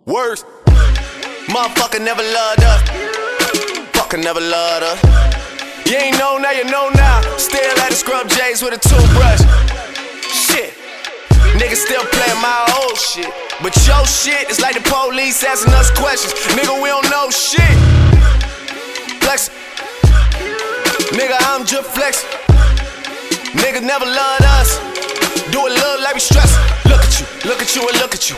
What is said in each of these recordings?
Worse. Motherfucker never loved us. Fucker never loved us. You ain't know now, you know now. Still at the scrub J's with a toothbrush. Shit. Niggas still playing my old shit. But your shit is like the police asking us questions. Nigga, we don't know shit. Flex. Nigga, I'm just flexing. Niggas never loved us. Do it look like we stressing. Look at you, and look at you.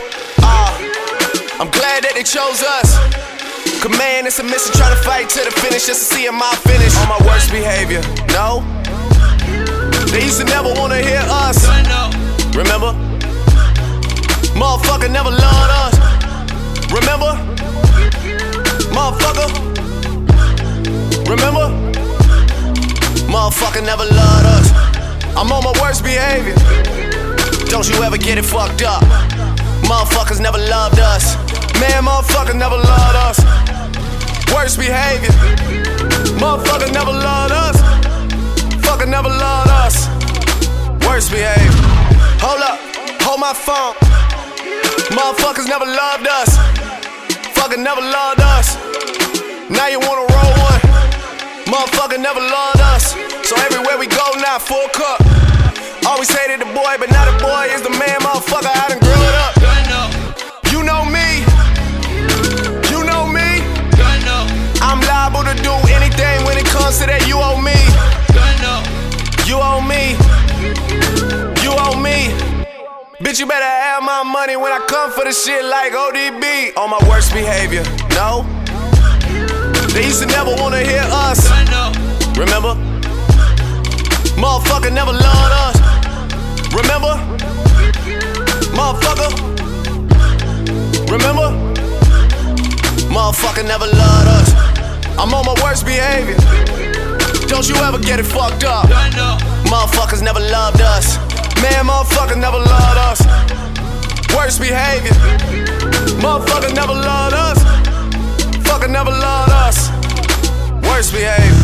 I'm glad that they chose us. Command and submission, try to fight to the finish just to see my finish. On my worst behavior, no. They used to never wanna hear us. Remember? Motherfucker never loved us. Remember? Motherfucker. Remember? Motherfucker never loved us. I'm on my worst behavior. Don't you ever get it fucked up. Motherfuckers never loved us. Man, motherfuckers never loved us. Worst behavior. Motherfuckers never loved us. Fucker never loved us. Worst behavior. Hold up, hold my phone. Motherfuckers never loved us. Fucker never loved us. Now you wanna roll one. Motherfucker never loved us. So everywhere we go now, full cup. Always hated the boy, but now the boy is the man, motherfucker. I done grew it up. You know me. You know me. I'm liable to do anything when it comes to that. You owe me. You owe me. You owe me. Bitch, you better have my money when I come for the shit like ODB. On my worst behavior, no. They used to never wanna hear us. Remember? Motherfucker never loved us. Remember? Motherfucker. Remember? Motherfucker never loved us. I'm on my worst behavior. Don't you ever get it fucked up. Motherfuckers never loved us. Man, motherfuckers never loved us. Worst behavior. Motherfuckers never loved us. Fucker never loved us. Worst behavior.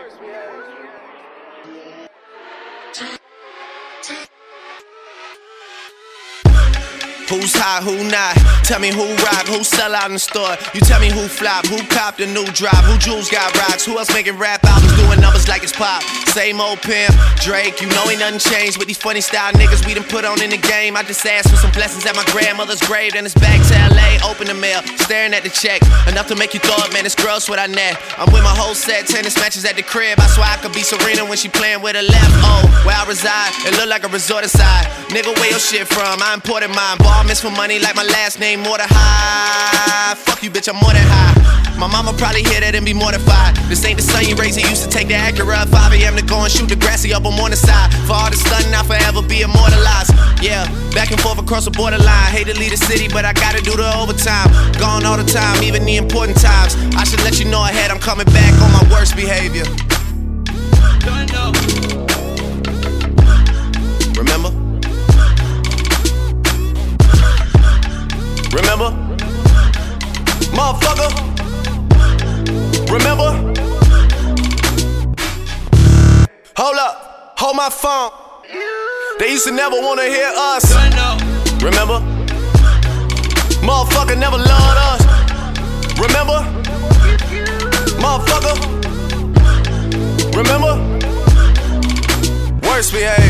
Who's hot, who not? Tell me who rock, who sell out in the store. You tell me who flop, who copped a new drop, who jewels got rocks, who else making rap albums doing numbers like it's pop. Same old pimp, Drake, you know ain't nothing changed with these funny style niggas we done put on in the game. I just asked for some blessings at my grandmother's grave, then it's back to LA, open the mail, staring at the check. Enough to make you thought, man, it's gross what I net. I'm with my whole set, tennis matches at the crib. I swear I could be Serena when she playing with her left. Oh, where I reside, it look like a resort inside. Nigga, where your shit from? I imported mine. Ball miss for money like my last name, more than high. Fuck you, bitch, I'm more than high. My mama probably hear that and be mortified. This ain't the son you raised, he used to take the Acura at 5 a.m. to go and shoot the grassy up on the side. For all the stunning, I'll forever be immortalized. Yeah, back and forth across the borderline. Hate to leave the city, but I gotta do the overtime. Gone all the time, even the important times. I should let you know ahead, I'm coming back on my worst behavior. Remember? Remember? Motherfucker. Remember? Hold up, hold my phone. They used to never wanna hear us. Remember? Motherfucker never loved us. Remember? Motherfucker. Remember? Worst behavior.